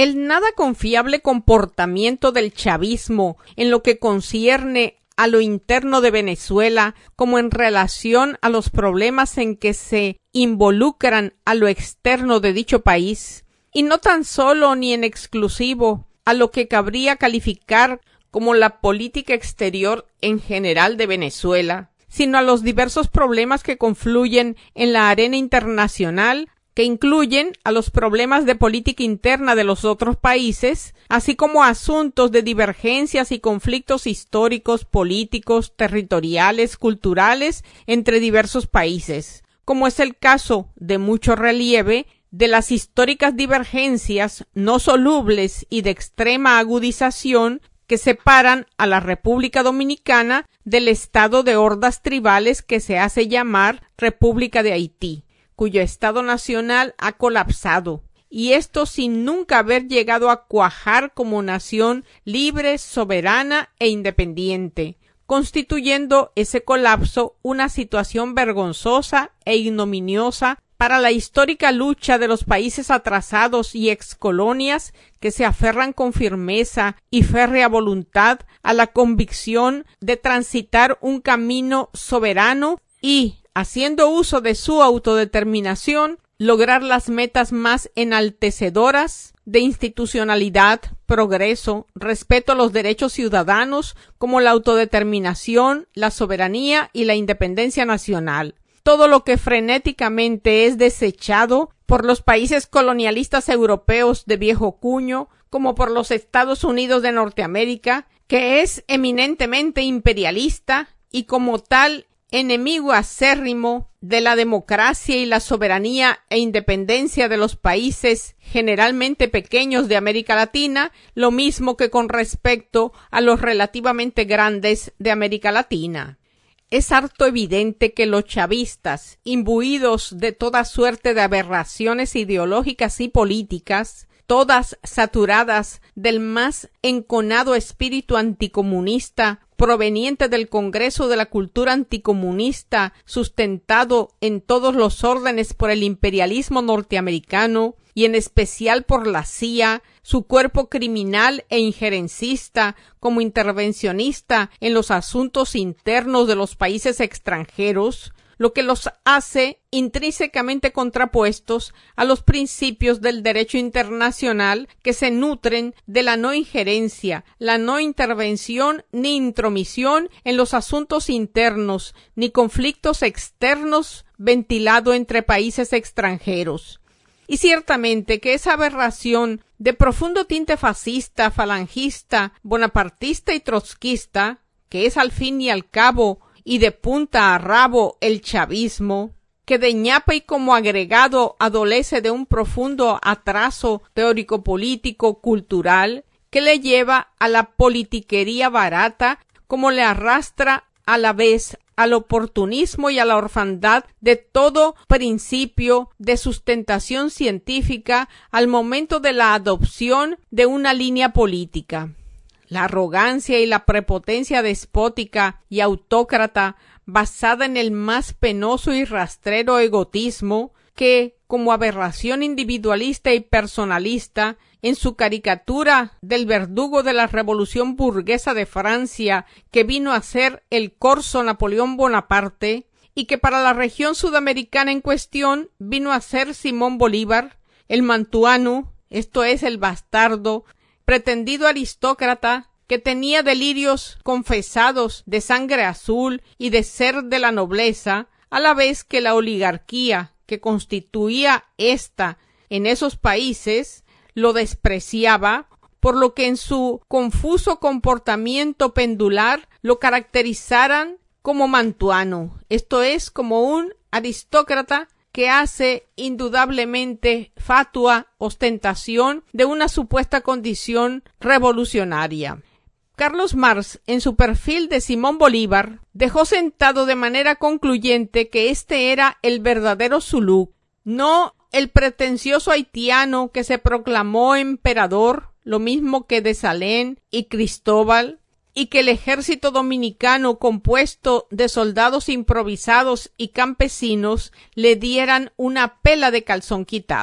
El nada confiable comportamiento del chavismo en lo que concierne a lo interno de Venezuela como en relación a los problemas en que se involucran a lo externo de dicho país, y no tan solo ni en exclusivo a lo que cabría calificar como la política exterior en general de Venezuela, sino a los diversos problemas que confluyen en la arena internacional, que incluyen a los problemas de política interna de los otros países, así como asuntos de divergencias y conflictos históricos, políticos, territoriales, culturales entre diversos países, como es el caso de mucho relieve de las históricas divergencias no solubles y de extrema agudización que separan a la República Dominicana del estado de hordas tribales que se hace llamar República de Haití, cuyo Estado Nacional ha colapsado, y esto sin nunca haber llegado a cuajar como nación libre, soberana e independiente, constituyendo ese colapso una situación vergonzosa e ignominiosa para la histórica lucha de los países atrasados y excolonias que se aferran con firmeza y férrea voluntad a la convicción de transitar un camino soberano y, haciendo uso de su autodeterminación, lograr las metas más enaltecedoras de institucionalidad, progreso, respeto a los derechos ciudadanos como la autodeterminación, la soberanía y la independencia nacional. Todo lo que frenéticamente es desechado por los países colonialistas europeos de viejo cuño, como por los Estados Unidos de Norteamérica, que es eminentemente imperialista y como tal enemigo acérrimo de la democracia y la soberanía e independencia de los países generalmente pequeños de América Latina, lo mismo que con respecto a los relativamente grandes de América Latina. Es harto evidente que los chavistas, imbuidos de toda suerte de aberraciones ideológicas y políticas, todas saturadas del más enconado espíritu anticomunista proveniente del Congreso de la Cultura Anticomunista, sustentado en todos los órdenes por el imperialismo norteamericano y en especial por la CIA, su cuerpo criminal e injerencista como intervencionista en los asuntos internos de los países extranjeros, lo que los hace intrínsecamente contrapuestos a los principios del derecho internacional que se nutren de la no injerencia, la no intervención ni intromisión en los asuntos internos, ni conflictos externos ventilado entre países extranjeros. Y ciertamente que esa aberración de profundo tinte fascista, falangista, bonapartista y trotskista, que es al fin y al cabo y de punta a rabo el chavismo, que de ñapa y como agregado adolece de un profundo atraso teórico-político cultural que le lleva a la politiquería barata, como le arrastra a la vez al oportunismo y a la orfandad de todo principio de sustentación científica al momento de la adopción de una línea política. La arrogancia y la prepotencia despótica y autócrata basada en el más penoso y rastrero egotismo que, como aberración individualista y personalista, en su caricatura del verdugo de la revolución burguesa de Francia que vino a ser el corso Napoleón Bonaparte y que para la región sudamericana en cuestión vino a ser Simón Bolívar, el mantuano, esto es el bastardo, pretendido aristócrata que tenía delirios confesados de sangre azul y de ser de la nobleza, a la vez que la oligarquía que constituía ésta en esos países lo despreciaba, por lo que en su confuso comportamiento pendular lo caracterizaran como mantuano, esto es, como un aristócrata que hace indudablemente fatua ostentación de una supuesta condición revolucionaria. Carlos Marx, en su perfil de Simón Bolívar, dejó sentado de manera concluyente que este era el verdadero suluk, no el pretencioso haitiano que se proclamó emperador, lo mismo que Desalén y Cristóbal, y que el ejército dominicano compuesto de soldados improvisados y campesinos le dieran una pela de calzón quitado.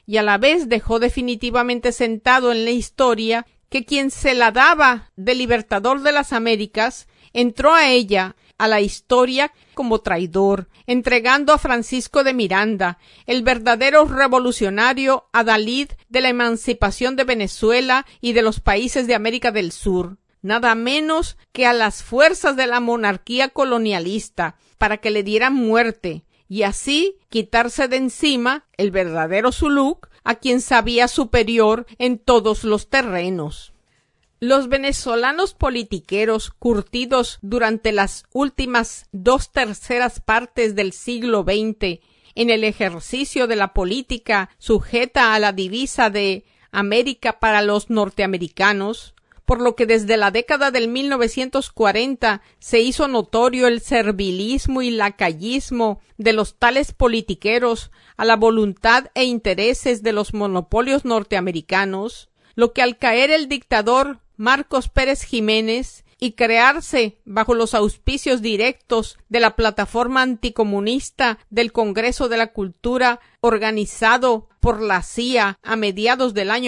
y a la vez dejó definitivamente sentado en la historia que quien se la daba de libertador de las Américas entró a ella, a la historia, como traidor, entregando a Francisco de Miranda, el verdadero revolucionario adalid de la emancipación de Venezuela y de los países de América del Sur, nada menos que a las fuerzas de la monarquía colonialista, para que le dieran muerte, y así quitarse de encima el verdadero Zuluk, a quien sabía superior en todos los terrenos. Los venezolanos politiqueros curtidos durante las últimas 2/3 partes del siglo XX en el ejercicio de la política sujeta a la divisa de América para los norteamericanos, por lo que desde la década del 1940 se hizo notorio el servilismo y lacayismo de los tales politiqueros a la voluntad e intereses de los monopolios norteamericanos, lo que al caer el dictador Marcos Pérez Jiménez y crearse bajo los auspicios directos de la plataforma anticomunista del Congreso de la Cultura organizado por la CIA a mediados del año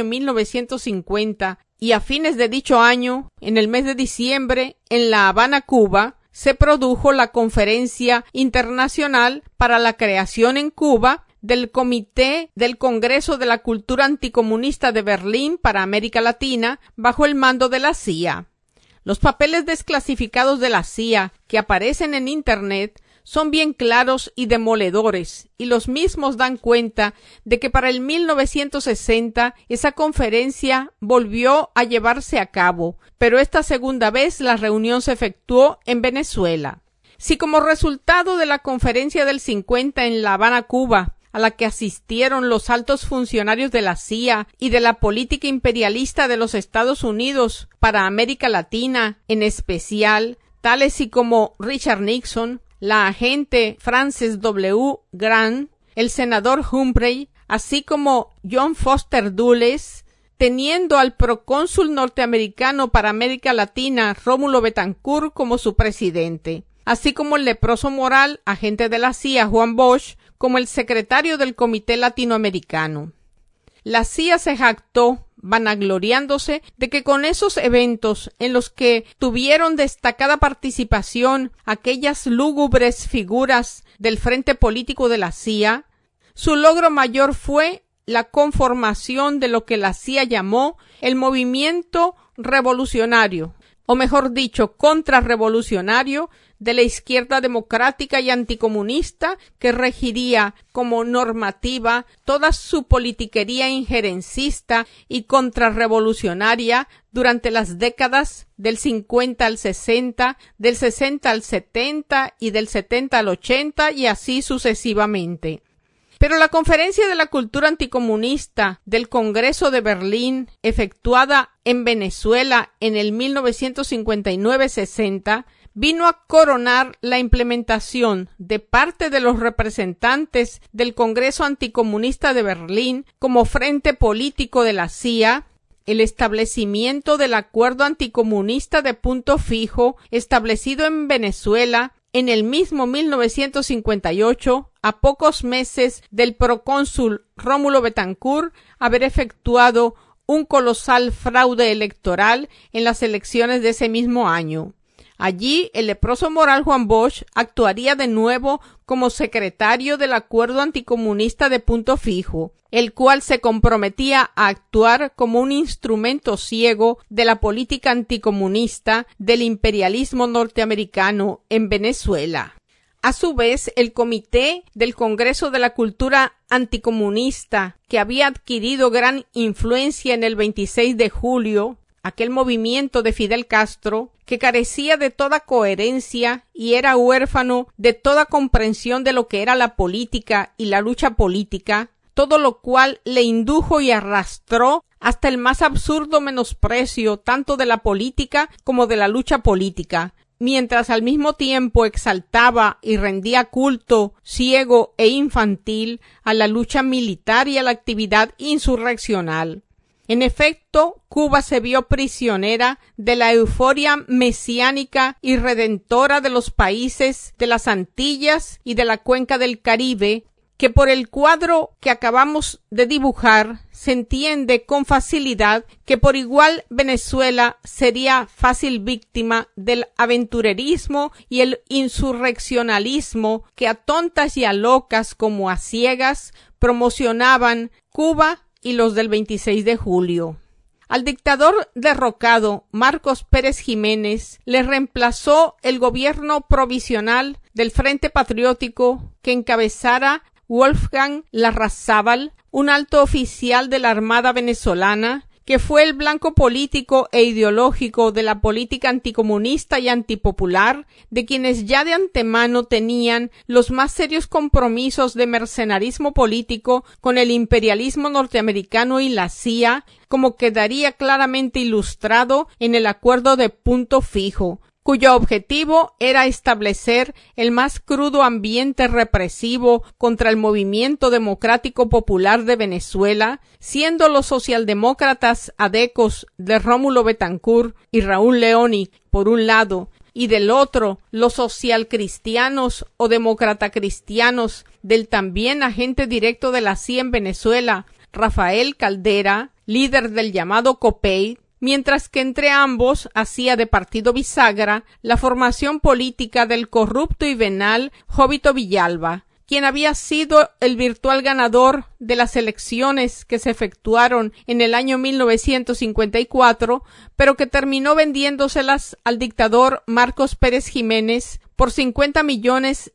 1950 y a fines de dicho año, en el mes de diciembre, en La Habana, Cuba, se produjo la Conferencia Internacional para la Creación en Cuba del Comité del Congreso de la Cultura Anticomunista de Berlín para América Latina, bajo el mando de la CIA. Los papeles desclasificados de la CIA que aparecen en Internet son bien claros y demoledores, y los mismos dan cuenta de que para el 1960 esa conferencia volvió a llevarse a cabo, pero esta segunda vez la reunión se efectuó en Venezuela. Si como resultado de la conferencia del 50 en La Habana, Cuba, a la que asistieron los altos funcionarios de la CIA y de la política imperialista de los Estados Unidos para América Latina, en especial, tales y como Richard Nixon, la agente Frances W. Grant, el senador Humphrey, así como John Foster Dulles, teniendo al procónsul norteamericano para América Latina, Rómulo Betancourt, como su presidente, así como el leproso moral, agente de la CIA, Juan Bosch, como el secretario del Comité Latinoamericano. La CIA se jactó, vanagloriándose de que con esos eventos en los que tuvieron destacada participación aquellas lúgubres figuras del frente político de la CIA, su logro mayor fue la conformación de lo que la CIA llamó el movimiento revolucionario, o mejor dicho, contrarrevolucionario, de la izquierda democrática y anticomunista que regiría como normativa toda su politiquería injerencista y contrarrevolucionaria durante las décadas del 50 al 60, del 60 al 70 y del 70 al 80 y así sucesivamente. Pero la Conferencia de la Cultura Anticomunista del Congreso de Berlín, efectuada en Venezuela en el 1959-60, vino a coronar la implementación de parte de los representantes del Congreso Anticomunista de Berlín como frente político de la CIA, el establecimiento del Acuerdo Anticomunista de Punto Fijo establecido en Venezuela en el mismo 1958, a pocos meses del procónsul Rómulo Betancourt haber efectuado un colosal fraude electoral en las elecciones de ese mismo año. Allí, el leproso moral Juan Bosch actuaría de nuevo como secretario del Acuerdo Anticomunista de Punto Fijo, el cual se comprometía a actuar como un instrumento ciego de la política anticomunista del imperialismo norteamericano en Venezuela. A su vez, el Comité del Congreso de la Cultura Anticomunista, que había adquirido gran influencia en el 26 de julio, aquel movimiento de Fidel Castro, que carecía de toda coherencia y era huérfano de toda comprensión de lo que era la política y la lucha política, todo lo cual le indujo y arrastró hasta el más absurdo menosprecio tanto de la política como de la lucha política, mientras al mismo tiempo exaltaba y rendía culto ciego e infantil a la lucha militar y a la actividad insurreccional. En efecto, Cuba se vio prisionera de la euforia mesiánica y redentora de los países de las Antillas y de la cuenca del Caribe, que por el cuadro que acabamos de dibujar se entiende con facilidad que por igual Venezuela sería fácil víctima del aventurerismo y el insurreccionalismo que a tontas y a locas como a ciegas promocionaban Cuba y los del 26 de julio. Al dictador derrocado Marcos Pérez Jiménez le reemplazó el gobierno provisional del Frente Patriótico que encabezara Wolfgang Larrazábal, un alto oficial de la Armada venezolana, que fue el blanco político e ideológico de la política anticomunista y antipopular, de quienes ya de antemano tenían los más serios compromisos de mercenarismo político con el imperialismo norteamericano y la CIA, como quedaría claramente ilustrado en el Acuerdo de Punto Fijo, cuyo objetivo era establecer el más crudo ambiente represivo contra el movimiento democrático popular de Venezuela, siendo los socialdemócratas adecos de Rómulo Betancourt y Raúl Leoni, por un lado, y del otro, los socialcristianos o demócrata-cristianos del también agente directo de la CIA en Venezuela, Rafael Caldera, líder del llamado COPEI, mientras que entre ambos hacía de partido bisagra la formación política del corrupto y venal Jovito Villalba, quien había sido el virtual ganador de las elecciones que se efectuaron en el año 1954, pero que terminó vendiéndoselas al dictador Marcos Pérez Jiménez por $50 millones.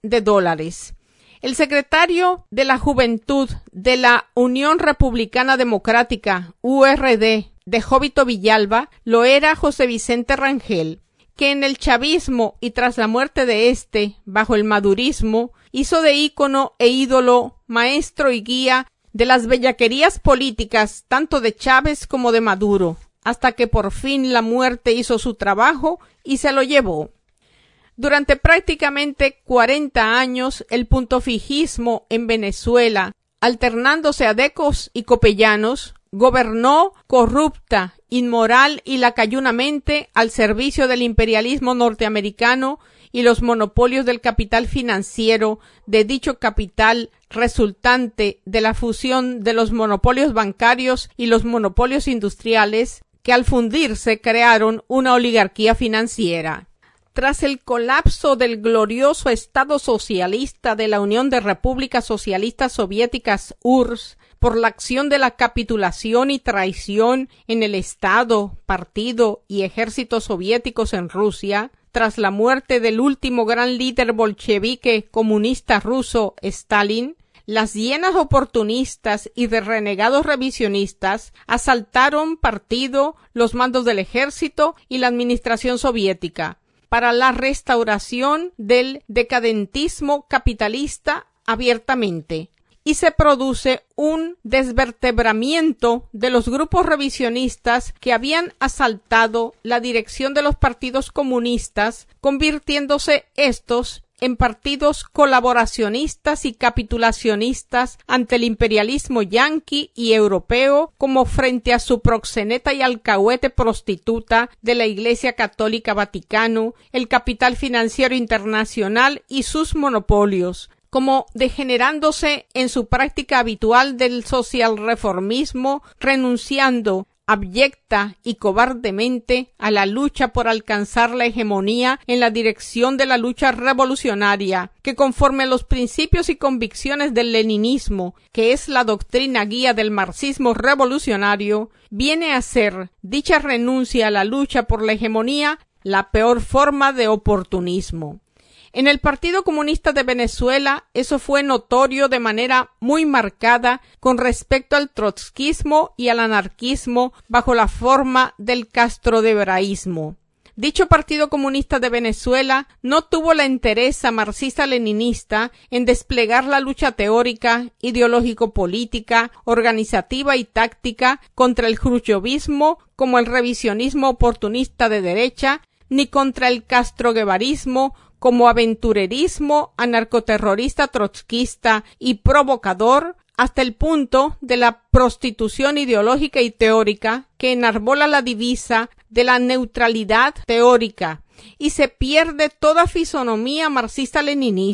El secretario de la Juventud de la Unión Republicana Democrática, URD, de Jovito Villalba, lo era José Vicente Rangel, que en el chavismo y tras la muerte de éste, bajo el madurismo, hizo de ícono e ídolo, maestro y guía de las bellaquerías políticas tanto de Chávez como de Maduro, hasta que por fin la muerte hizo su trabajo y se lo llevó. Durante prácticamente 40 años, el puntofijismo en Venezuela, alternándose adecos y copellanos, gobernó corrupta, inmoral y lacayunamente al servicio del imperialismo norteamericano y los monopolios del capital financiero, de dicho capital resultante de la fusión de los monopolios bancarios y los monopolios industriales, que al fundirse crearon una oligarquía financiera. Tras el colapso del glorioso Estado socialista de la Unión de Repúblicas Socialistas Soviéticas URSS, por la acción de la capitulación y traición en el Estado, partido y ejército soviéticos en Rusia, tras la muerte del último gran líder bolchevique comunista ruso, Stalin, las hienas oportunistas y de renegados revisionistas asaltaron partido, los mandos del ejército y la administración soviética, para la restauración del decadentismo capitalista abiertamente, y se produce un desvertebramiento de los grupos revisionistas que habían asaltado la dirección de los partidos comunistas, convirtiéndose estos en partidos colaboracionistas y capitulacionistas ante el imperialismo yanqui y europeo, como frente a su proxeneta y alcahuete prostituta de la Iglesia Católica Vaticano, el capital financiero internacional y sus monopolios, como degenerándose en su práctica habitual del socialreformismo, renunciando abyecta y cobardemente a la lucha por alcanzar la hegemonía en la dirección de la lucha revolucionaria, que conforme a los principios y convicciones del leninismo, que es la doctrina guía del marxismo revolucionario, viene a ser dicha renuncia a la lucha por la hegemonía la peor forma de oportunismo. En el Partido Comunista de Venezuela eso fue notorio de manera muy marcada con respecto al trotskismo y al anarquismo bajo la forma del castrodebraísmo. Dicho Partido Comunista de Venezuela no tuvo la entereza marxista-leninista en desplegar la lucha teórica, ideológico-política, organizativa y táctica contra el khrushchevismo como el revisionismo oportunista de derecha, ni contra el castroguevarismo como aventurerismo anarcoterrorista trotskista y provocador, hasta el punto de la prostitución ideológica y teórica que enarbola la divisa de la neutralidad teórica y se pierde toda fisonomía marxista-leninista.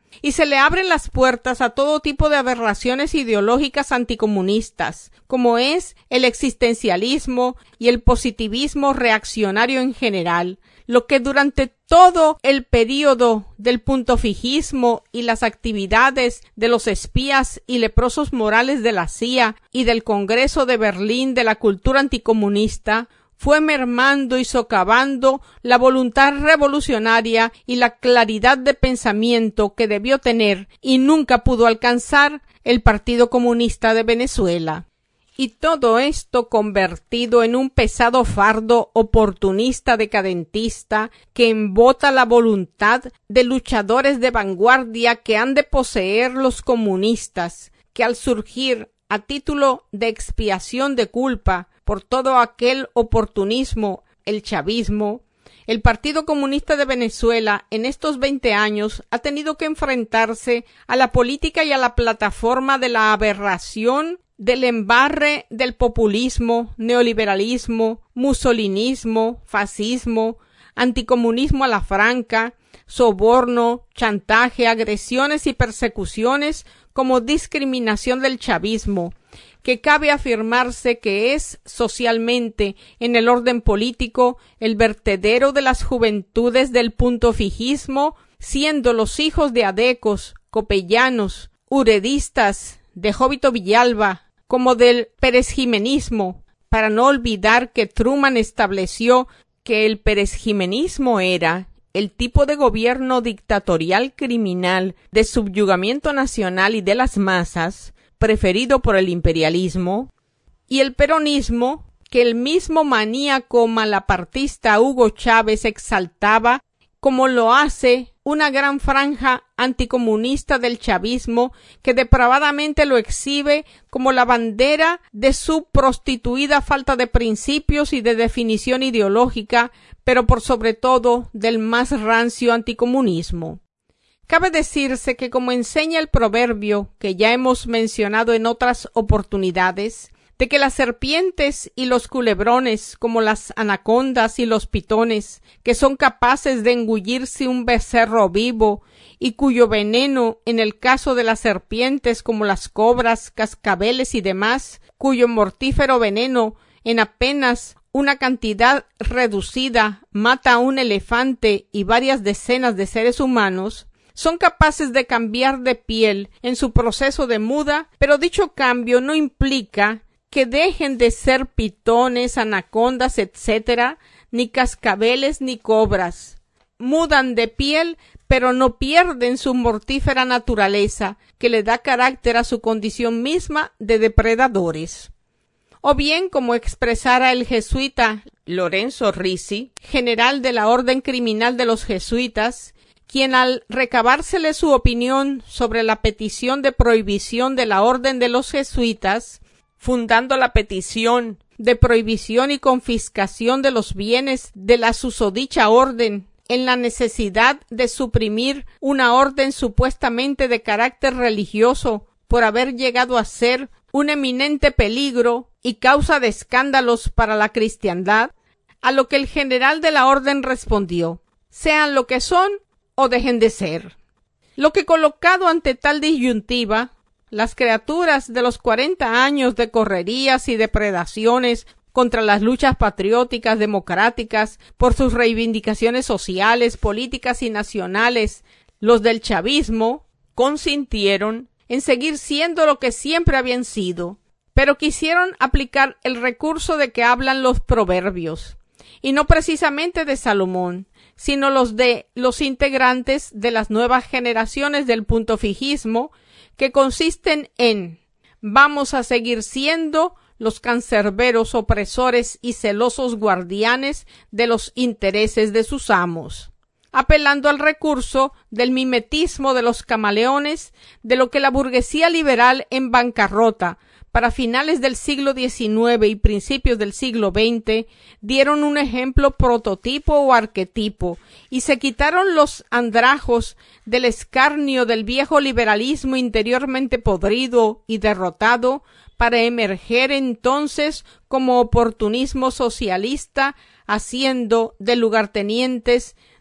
y se le abren las puertas a todo tipo de aberraciones ideológicas anticomunistas, como es el existencialismo y el positivismo reaccionario en general, lo que durante todo el período del puntofijismo y las actividades de los espías y leprosos morales de la CIA y del Congreso de Berlín de la cultura anticomunista fue mermando y socavando la voluntad revolucionaria y la claridad de pensamiento que debió tener y nunca pudo alcanzar el Partido Comunista de Venezuela. Y todo esto convertido en un pesado fardo oportunista decadentista que embota la voluntad de luchadores de vanguardia que han de poseer los comunistas, que al surgir a título de expiación de culpa por todo aquel oportunismo, el chavismo, el Partido Comunista de Venezuela en estos 20 años ha tenido que enfrentarse a la política y a la plataforma de la aberración, del embarre del populismo, neoliberalismo, musolinismo, fascismo, anticomunismo a la franca, soborno, chantaje, agresiones y persecuciones como discriminación del chavismo, que cabe afirmarse que es socialmente, en el orden político, el vertedero de las juventudes del puntofijismo, siendo los hijos de adecos, copellanos, uredistas, de Jóbito Villalba, como del perezjimenismo, para no olvidar que Truman estableció que el perezjimenismo era el tipo de gobierno dictatorial criminal de subyugamiento nacional y de las masas, preferido por el imperialismo, y el peronismo, que el mismo maníaco malapartista Hugo Chávez exaltaba, como lo hace una gran franja anticomunista del chavismo que depravadamente lo exhibe como la bandera de su prostituida falta de principios y de definición ideológica, pero por sobre todo del más rancio anticomunismo. Cabe decirse que, como enseña el proverbio que ya hemos mencionado en otras oportunidades, de que las serpientes y los culebrones, como las anacondas y los pitones, que son capaces de engullirse un becerro vivo y cuyo veneno, en el caso de las serpientes como las cobras, cascabeles y demás, cuyo mortífero veneno en apenas una cantidad reducida mata a un elefante y varias decenas de seres humanos, son capaces de cambiar de piel en su proceso de muda, pero dicho cambio no implica que dejen de ser pitones, anacondas, etc., ni cascabeles ni cobras. Mudan de piel, pero no pierden su mortífera naturaleza, que le da carácter a su condición misma de depredadores. O bien, como expresara el jesuita Lorenzo Ricci, general de la Orden Criminal de los Jesuitas, quien al recabársele su opinión sobre la petición de prohibición de la Orden de los Jesuitas, fundando la petición de prohibición y confiscación de los bienes de la susodicha orden en la necesidad de suprimir una orden supuestamente de carácter religioso por haber llegado a ser un eminente peligro y causa de escándalos para la cristiandad, a lo que el general de la orden respondió: sean lo que son o dejen de ser. Lo que, colocado ante tal disyuntiva, las criaturas de los 40 años de correrías y depredaciones contra las luchas patrióticas democráticas por sus reivindicaciones sociales, políticas y nacionales, los del chavismo, consintieron en seguir siendo lo que siempre habían sido, pero quisieron aplicar el recurso de que hablan los proverbios, y no precisamente de Salomón, sino los de los integrantes de las nuevas generaciones del puntofijismo, que consisten en: vamos a seguir siendo los cancerberos opresores y celosos guardianes de los intereses de sus amos, apelando al recurso del mimetismo de los camaleones, de lo que la burguesía liberal en bancarrota para finales del siglo XIX y principios del siglo XX dieron un ejemplo prototipo o arquetipo, y se quitaron los andrajos del escarnio del viejo liberalismo interiormente podrido y derrotado para emerger entonces como oportunismo socialista, haciendo de lugartenientes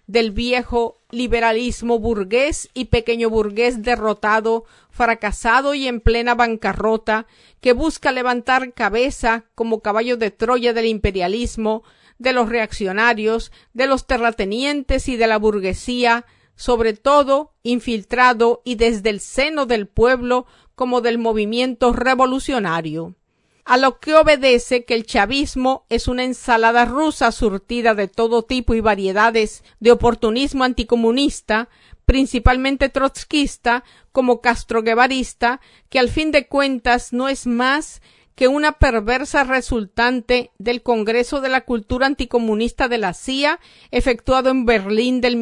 del viejo liberalismo burgués y pequeño burgués derrotado, fracasado y en plena bancarrota, que busca levantar cabeza como caballo de Troya del imperialismo, de los reaccionarios, de los terratenientes y de la burguesía, sobre todo infiltrado y desde el seno del pueblo como del movimiento revolucionario. A lo que obedece que el chavismo es una ensalada rusa surtida de todo tipo y variedades de oportunismo anticomunista, principalmente trotskista, como castroguevarista, que al fin de cuentas no es más que una perversa resultante del Congreso de la Cultura Anticomunista de la CIA, efectuado en Berlín del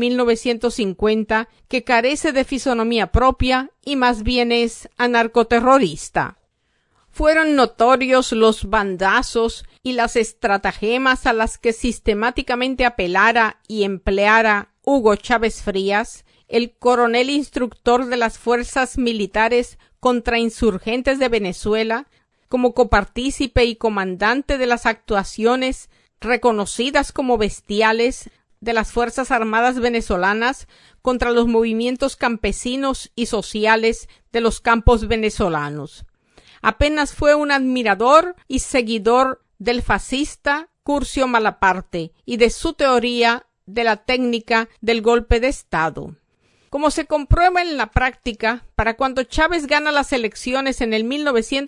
1950, que carece de fisonomía propia y más bien es anarcoterrorista. Fueron notorios los bandazos y las estratagemas a las que sistemáticamente apelara y empleara Hugo Chávez Frías, el coronel instructor de las fuerzas militares contrainsurgentes de Venezuela, como copartícipe y comandante de las actuaciones reconocidas como bestiales de las Fuerzas Armadas venezolanas contra los movimientos campesinos y sociales de los campos venezolanos. Apenas fue un admirador y seguidor del fascista Curcio Malaparte y de su teoría de la técnica del golpe de Estado. Como se comprueba en la práctica, para cuando Chávez gana las elecciones en el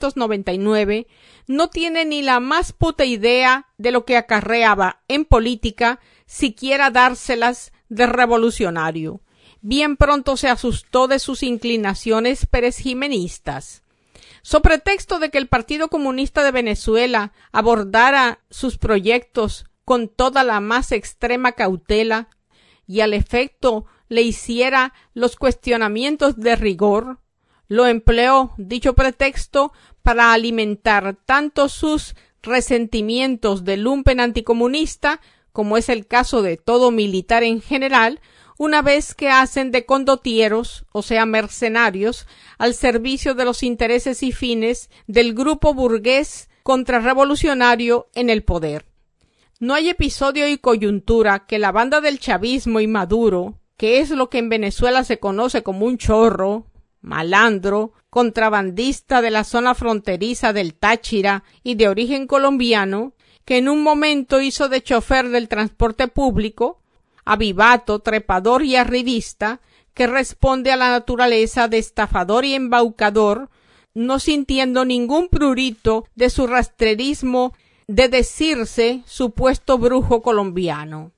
1999, no tiene ni la más puta idea de lo que acarreaba en política, siquiera dárselas de revolucionario. Bien pronto se asustó de sus inclinaciones perezjimenistas. So pretexto de que el Partido Comunista de Venezuela abordara sus proyectos con toda la más extrema cautela y al efecto le hiciera los cuestionamientos de rigor, lo empleó dicho pretexto para alimentar tanto sus resentimientos del lumpen anticomunista, como es el caso de todo militar en general, una vez que hacen de condotieros, o sea mercenarios, al servicio de los intereses y fines del grupo burgués contrarrevolucionario en el poder. No hay episodio y coyuntura que la banda del chavismo y Maduro, que es lo que en Venezuela se conoce como un chorro, malandro, contrabandista de la zona fronteriza del Táchira y de origen colombiano, que en un momento hizo de chofer del transporte público, avivato, trepador y arribista, que responde a la naturaleza de estafador y embaucador, no sintiendo ningún prurito de su rastrerismo de decirse supuesto brujo colombiano.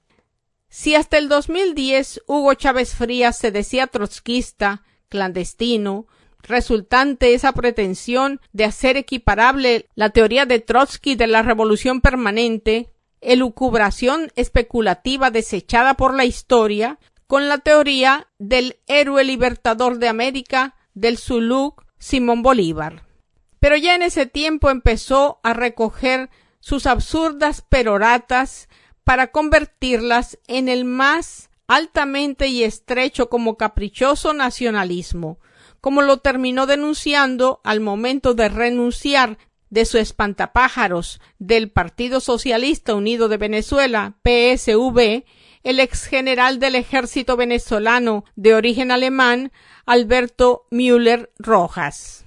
Si hasta el 2010 Hugo Chávez Frías se decía trotskista, clandestino, resultante esa pretensión de hacer equiparable la teoría de Trotsky de la revolución permanente, elucubración especulativa desechada por la historia, con la teoría del héroe libertador de América, del Zulú Simón Bolívar. Pero ya en ese tiempo empezó a recoger sus absurdas peroratas para convertirlas en el más altamente y estrecho como caprichoso nacionalismo, como lo terminó denunciando al momento de renunciar de su espantapájaros del Partido Socialista Unido de Venezuela, PSV, el ex general del ejército venezolano de origen alemán, Alberto Müller Rojas.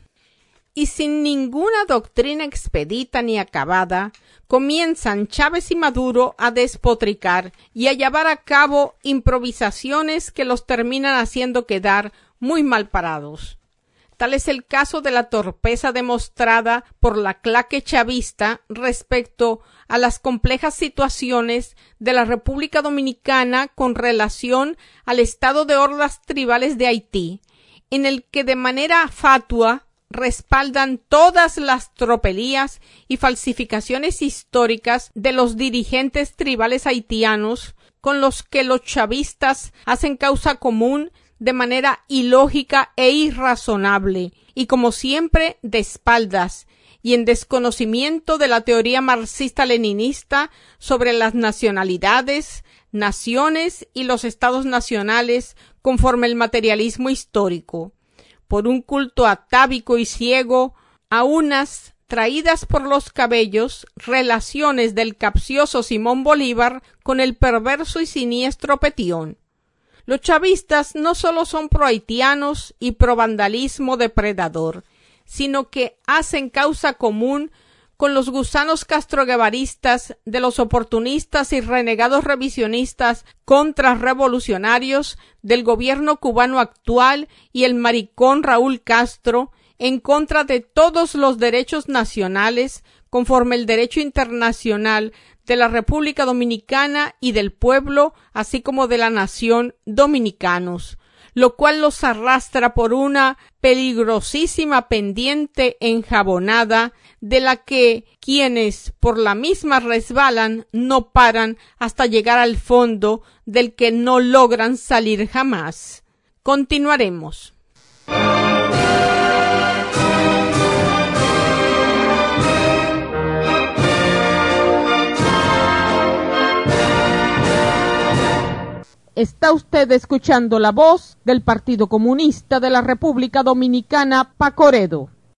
Y sin ninguna doctrina expedita ni acabada, comienzan Chávez y Maduro a despotricar y a llevar a cabo improvisaciones que los terminan haciendo quedar muy mal parados. Tal es el caso de la torpeza demostrada por la claque chavista respecto a las complejas situaciones de la República Dominicana con relación al estado de hordas tribales de Haití, en el que de manera fatua respaldan todas las tropelías y falsificaciones históricas de los dirigentes tribales haitianos con los que los chavistas hacen causa común de manera ilógica e irrazonable, y como siempre de espaldas y en desconocimiento de la teoría marxista-leninista sobre las nacionalidades, naciones y los estados nacionales conforme el materialismo histórico, por un culto atávico y ciego a unas traídas por los cabellos relaciones del capcioso Simón Bolívar con el perverso y siniestro Petión. Los chavistas no solo son prohaitianos y pro-vandalismo depredador, sino que hacen causa común con los gusanos castroguevaristas de los oportunistas y renegados revisionistas contrarrevolucionarios del gobierno cubano actual y el maricón Raúl Castro en contra de todos los derechos nacionales conforme el derecho internacional de la República Dominicana y del pueblo, así como de la nación dominicanos, lo cual los arrastra por una peligrosísima pendiente enjabonada de la que quienes por la misma resbalan no paran hasta llegar al fondo del que no logran salir jamás. Continuaremos. Está usted escuchando la voz del Partido Comunista de la República Dominicana, Pacoredo.